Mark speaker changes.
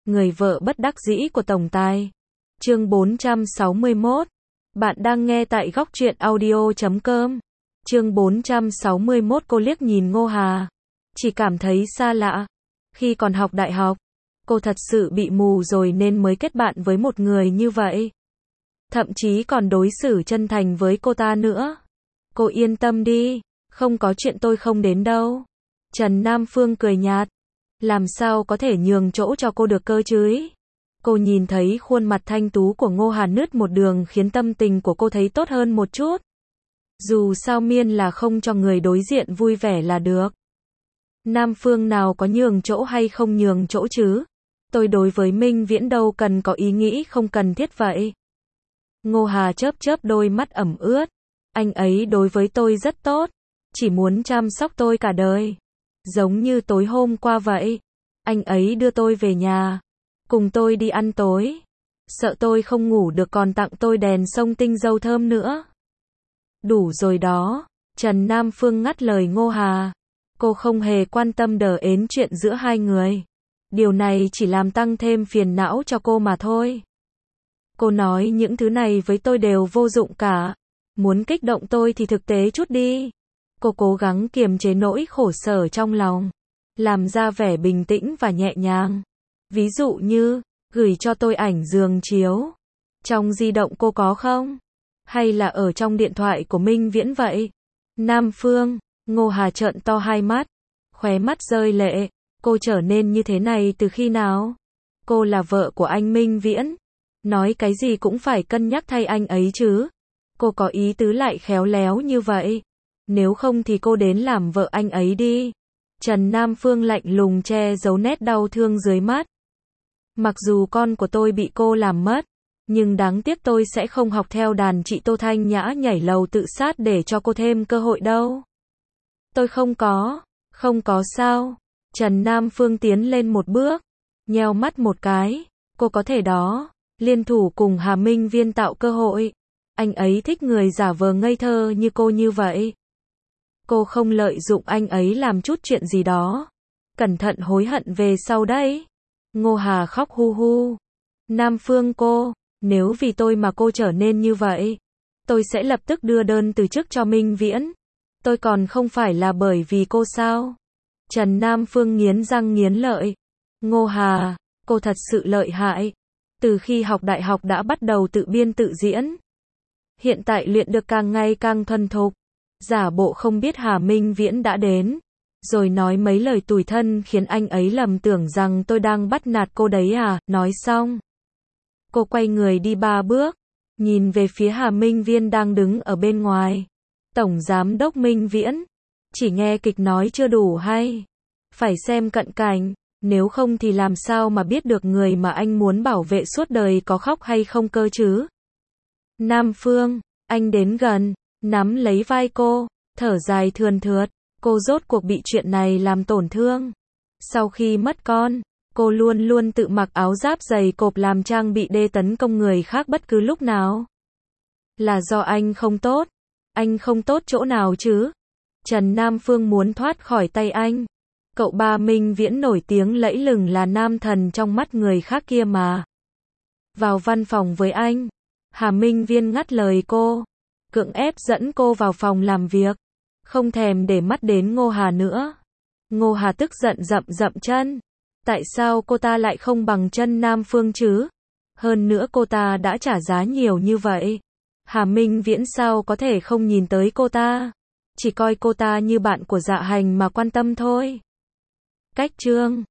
Speaker 1: Người vợ bất đắc dĩ của tổng tài. Chương 461. Bạn đang nghe tại góc truyện audio.com. Chương 461. Cô liếc nhìn Ngô Hà, chỉ cảm thấy xa lạ. Khi còn học đại học, cô thật sự bị mù rồi nên mới kết bạn với một người như vậy. Thậm chí còn đối xử chân thành với cô ta nữa. Cô yên tâm đi, không có chuyện tôi không đến đâu. Trần Nam Phương cười nhạt. Làm sao có thể nhường chỗ cho cô được cơ chứ? Cô nhìn thấy khuôn mặt thanh tú của Ngô Hà nứt một đường khiến tâm tình của cô thấy tốt hơn một chút. Dù sao miên là không cho người đối diện vui vẻ là được. Nam Phương nào có nhường chỗ hay không nhường chỗ chứ? Tôi đối với Minh Viễn đâu cần có ý nghĩ không cần thiết vậy. Ngô Hà chớp chớp đôi mắt ẩm ướt. Anh ấy đối với tôi rất tốt, chỉ muốn chăm sóc tôi cả đời. Giống như tối hôm qua vậy, anh ấy đưa tôi về nhà, cùng tôi đi ăn tối. Sợ tôi không ngủ được còn tặng tôi đèn sông tinh dầu thơm nữa. Đủ rồi đó, Trần Nam Phương ngắt lời Ngô Hà. Cô không hề quan tâm đờ ến chuyện giữa hai người. Điều này chỉ làm tăng thêm phiền não cho cô mà thôi. Cô nói những thứ này với tôi đều vô dụng cả. Muốn kích động tôi thì thực tế chút đi. Cô cố gắng kiềm chế nỗi khổ sở trong lòng, làm ra vẻ bình tĩnh và nhẹ nhàng. Ví dụ như, gửi cho tôi ảnh giường chiếu. Trong di động cô có không? Hay là ở trong điện thoại của Minh Viễn vậy? Nam Phương, Ngô Hà trợn to hai mắt, khóe mắt rơi lệ. Cô trở nên như thế này từ khi nào? Cô là vợ của anh Minh Viễn. Nói cái gì cũng phải cân nhắc thay anh ấy chứ. Cô có ý tứ lại khéo léo như vậy. Nếu không thì cô đến làm vợ anh ấy đi. Trần Nam Phương lạnh lùng che giấu nét đau thương dưới mắt. Mặc dù con của tôi bị cô làm mất, nhưng đáng tiếc tôi sẽ không học theo đàn chị Tô Thanh Nhã nhảy lầu tự sát để cho cô thêm cơ hội đâu. Tôi không có sao. Trần Nam Phương tiến lên một bước, nheo mắt một cái. Cô có thể đó, liên thủ cùng Hà Minh Viên tạo cơ hội. Anh ấy thích người giả vờ ngây thơ như cô như vậy. Cô không lợi dụng anh ấy làm chút chuyện gì đó. Cẩn thận hối hận về sau đấy. Ngô Hà khóc hu hu. Nam Phương nếu vì tôi mà cô trở nên như vậy, tôi sẽ lập tức đưa đơn từ chức cho Minh Viễn. Tôi còn không phải là bởi vì cô sao? Trần Nam Phương nghiến răng nghiến lợi. Ngô Hà, cô thật sự lợi hại. Từ khi học đại học đã bắt đầu tự biên tự diễn. Hiện tại luyện được càng ngày càng thuần thục. Giả bộ không biết Hà Minh Viễn đã đến, rồi nói mấy lời tủi thân khiến anh ấy lầm tưởng rằng tôi đang bắt nạt cô đấy à. Nói xong, cô quay người đi 3 bước, nhìn về phía Hà Minh Viên đang đứng ở bên ngoài. Tổng giám đốc Minh Viễn, chỉ nghe kịch nói chưa đủ hay, phải xem cận cảnh, nếu không thì làm sao mà biết được người mà anh muốn bảo vệ suốt đời có khóc hay không cơ chứ. Nam Phương, anh đến gần, nắm lấy vai cô, thở dài thườn thượt. Cô rốt cuộc bị chuyện này làm tổn thương. Sau khi mất con, cô luôn luôn tự mặc áo giáp dày cộp làm trang bị để tấn công người khác bất cứ lúc nào. Là do anh không tốt. Anh không tốt chỗ nào chứ? Trần Nam Phương muốn thoát khỏi tay anh. Cậu ba Minh Viễn nổi tiếng lẫy lừng là nam thần trong mắt người khác kia mà. Vào văn phòng với anh. Hà Minh Viên ngắt lời cô, cưỡng ép dẫn cô vào phòng làm việc, không thèm để mắt đến Ngô Hà nữa. Ngô Hà tức giận dậm chân. Tại sao cô ta lại không bằng chân Nam Phương chứ? Hơn nữa cô ta đã trả giá nhiều như vậy. Hà Minh Viễn sao có thể không nhìn tới cô ta? Chỉ coi cô ta như bạn của Dạ Hành mà quan tâm thôi. Cách chương